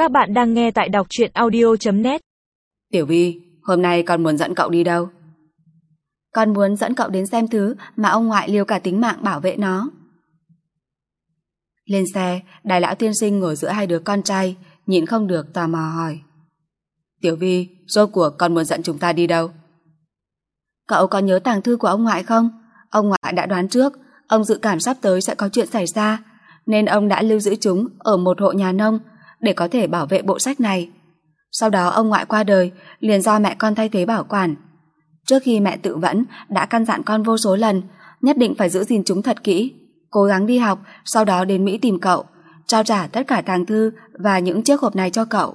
Các bạn đang nghe tại đọc truyện audio.net. Tiểu Vi, hôm nay con muốn dẫn cậu đi đâu? Con muốn dẫn cậu đến xem thứ mà ông ngoại liều cả tính mạng bảo vệ nó. Lên xe, Đại lão tiên sinh ngồi giữa hai đứa con trai, nhịn không được tò mò hỏi. Tiểu Vi, rốt cuộc con muốn dẫn chúng ta đi đâu? Cậu có nhớ tàng thư của ông ngoại không? Ông ngoại đã đoán trước, ông dự cảm sắp tới sẽ có chuyện xảy ra, nên ông đã lưu giữ chúng ở một hộ nhà nông để có thể bảo vệ bộ sách này. Sau đó ông ngoại qua đời, liền do mẹ con thay thế bảo quản. Trước khi mẹ tự vẫn đã căn dặn con vô số lần, nhất định phải giữ gìn chúng thật kỹ, cố gắng đi học, sau đó đến Mỹ tìm cậu, trao trả tất cả tàng thư và những chiếc hộp này cho cậu.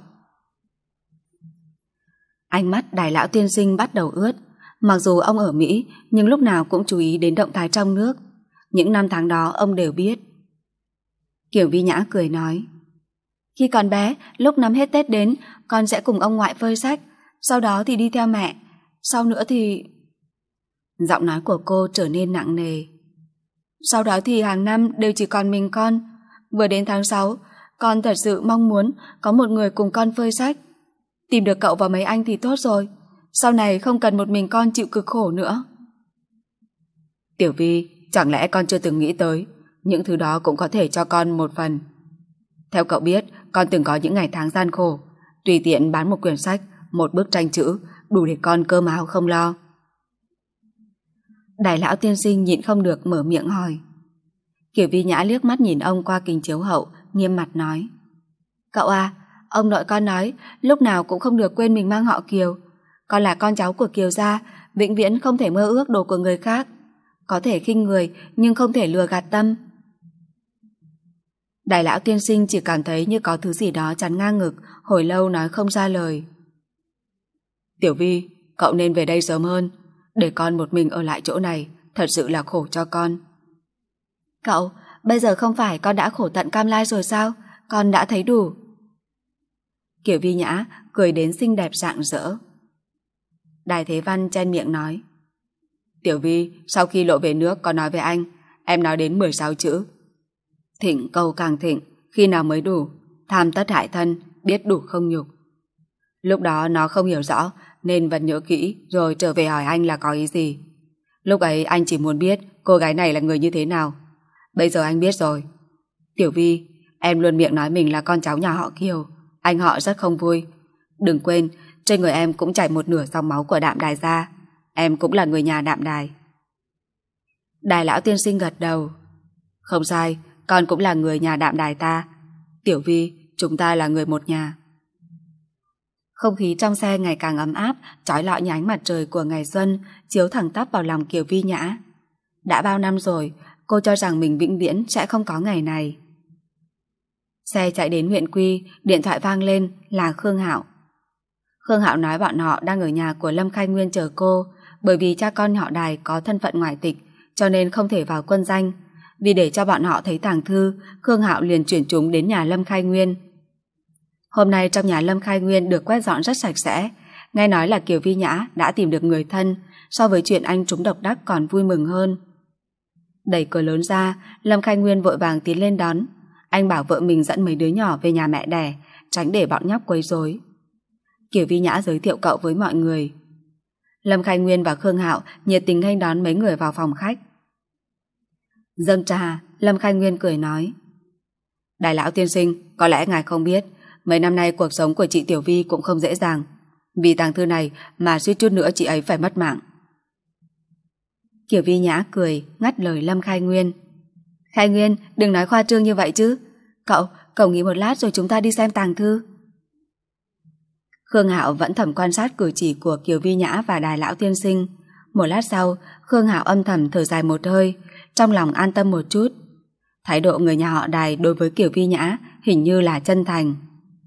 Ánh mắt Đại lão tiên sinh bắt đầu ướt. Mặc dù ông ở Mỹ, nhưng lúc nào cũng chú ý đến động thái trong nước. Những năm tháng đó ông đều biết. Kiều Vi Nhã cười nói, khi còn bé, lúc năm hết Tết đến, con sẽ cùng ông ngoại phơi sách, sau đó thì đi theo mẹ, sau nữa thì... Giọng nói của cô trở nên nặng nề. Sau đó thì hàng năm đều chỉ còn mình con. Vừa đến tháng 6, con thật sự mong muốn có một người cùng con phơi sách. Tìm được cậu và mấy anh thì tốt rồi, sau này không cần một mình con chịu cực khổ nữa. Tiểu Vi, chẳng lẽ con chưa từng nghĩ tới những thứ đó cũng có thể cho con một phần? Theo cậu biết, con từng có những ngày tháng gian khổ, tùy tiện bán một quyển sách, một bức tranh chữ, đủ để con cơm áo không lo. Đại lão tiên sinh nhịn không được mở miệng hỏi. Kiều Vi Nhã liếc mắt nhìn ông qua kính chiếu hậu, nghiêm mặt nói, cậu à, ông nội con nói lúc nào cũng không được quên mình mang họ Kiều. Con là con cháu của Kiều gia, vĩnh viễn không thể mơ ước đồ của người khác. Có thể khinh người nhưng không thể lừa gạt tâm. Đại lão tiên sinh chỉ cảm thấy như có thứ gì đó chắn ngang ngực, hồi lâu nói không ra lời. Tiểu Vi, cậu nên về đây sớm hơn, để con một mình ở lại chỗ này, thật sự là khổ cho con. Cậu, bây giờ không phải con đã khổ tận cam lai rồi sao? Con đã thấy đủ. Kiều Vi Nhã cười đến xinh đẹp rạng rỡ. Đài Thế Văn chen miệng nói, Tiểu Vi, sau khi lộ về nước có nói với anh, em nói đến 16 chữ. Thịnh cầu càng thịnh, khi nào mới đủ, tham tất hại thân, biết đủ không nhục. Lúc đó nó không hiểu rõ, nên vẫn nhớ kỹ, rồi trở về hỏi anh là có ý gì. Lúc ấy anh chỉ muốn biết cô gái này là người như thế nào. Bây giờ anh biết rồi. Tiểu Vi, em luôn miệng nói mình là con cháu nhà họ Kiều, anh họ rất không vui. Đừng quên, trên người em cũng chảy một nửa dòng máu của Đạm Đài gia. Em cũng là người nhà Đạm Đài. Đại lão tiên sinh gật đầu. Không sai, con cũng là người nhà Đạm Đài ta. Tiểu Vi, chúng ta là người một nhà. Không khí trong xe ngày càng ấm áp, chói lọi như ánh mặt trời của ngày xuân, chiếu thẳng tắp vào lòng Kiều Vi Nhã. Đã bao năm rồi, cô cho rằng mình vĩnh viễn sẽ không có ngày này. Xe chạy đến huyện Quy, điện thoại vang lên là Khương Hạo. Khương Hạo nói bọn họ đang ở nhà của Lâm Khai Nguyên chờ cô, bởi vì cha con họ Đài có thân phận ngoại tịch, cho nên không thể vào quân danh. Vì để cho bọn họ thấy tàng thư, Khương Hạo liền chuyển chúng đến nhà Lâm Khai Nguyên. Hôm nay trong nhà Lâm Khai Nguyên được quét dọn rất sạch sẽ. Nghe nói là Kiều Vi Nhã đã tìm được người thân, so với chuyện anh trúng độc đắc còn vui mừng hơn. Đẩy cửa lớn ra, Lâm Khai Nguyên vội vàng tiến lên đón. Anh bảo vợ mình dẫn mấy đứa nhỏ về nhà mẹ đẻ, tránh để bọn nhóc quấy rối. Kiều Vi Nhã giới thiệu cậu với mọi người. Lâm Khai Nguyên và Khương Hạo nhiệt tình nghênh đón mấy người vào phòng khách. Dâng trà, Lâm Khai Nguyên cười nói, Đại lão tiên sinh, có lẽ ngài không biết, mấy năm nay cuộc sống của chị Tiểu Vi cũng không dễ dàng. Vì tàng thư này mà suýt chút nữa chị ấy phải mất mạng. Kiều Vi Nhã cười, ngắt lời Lâm Khai Nguyên. Khai Nguyên, đừng nói khoa trương như vậy chứ. Cậu nghỉ một lát rồi chúng ta đi xem tàng thư. Khương Hạo vẫn thầm quan sát cử chỉ của Kiều Vi Nhã và Đại lão tiên sinh. Một lát sau, Khương Hạo âm thầm thở dài một hơi, trong lòng an tâm một chút. Thái độ người nhà họ Đài đối với Kiều Vi Nhã hình như là chân thành.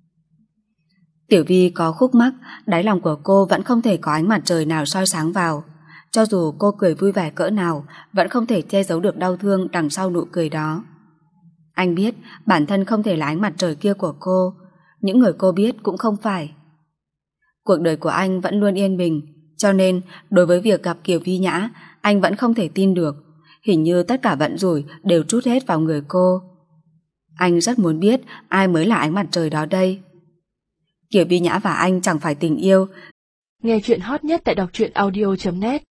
Tiểu Vi có khúc mắc, đáy lòng của cô vẫn không thể có ánh mặt trời nào soi sáng vào. Cho dù cô cười vui vẻ cỡ nào, vẫn không thể che giấu được đau thương đằng sau nụ cười đó. Anh biết bản thân không thể là ánh mặt trời kia của cô, những người cô biết cũng không phải. Cuộc đời của anh vẫn luôn yên bình, cho nên đối với việc gặp Kiều Vi Nhã, anh vẫn không thể tin được. Hình như tất cả vận rủi đều trút hết vào người cô. Anh rất muốn biết ai mới là ánh mặt trời đó đây. Kiều Vi Nhã và anh chẳng phải tình yêu. Nghe chuyện hot nhất tại đọc truyện audio.net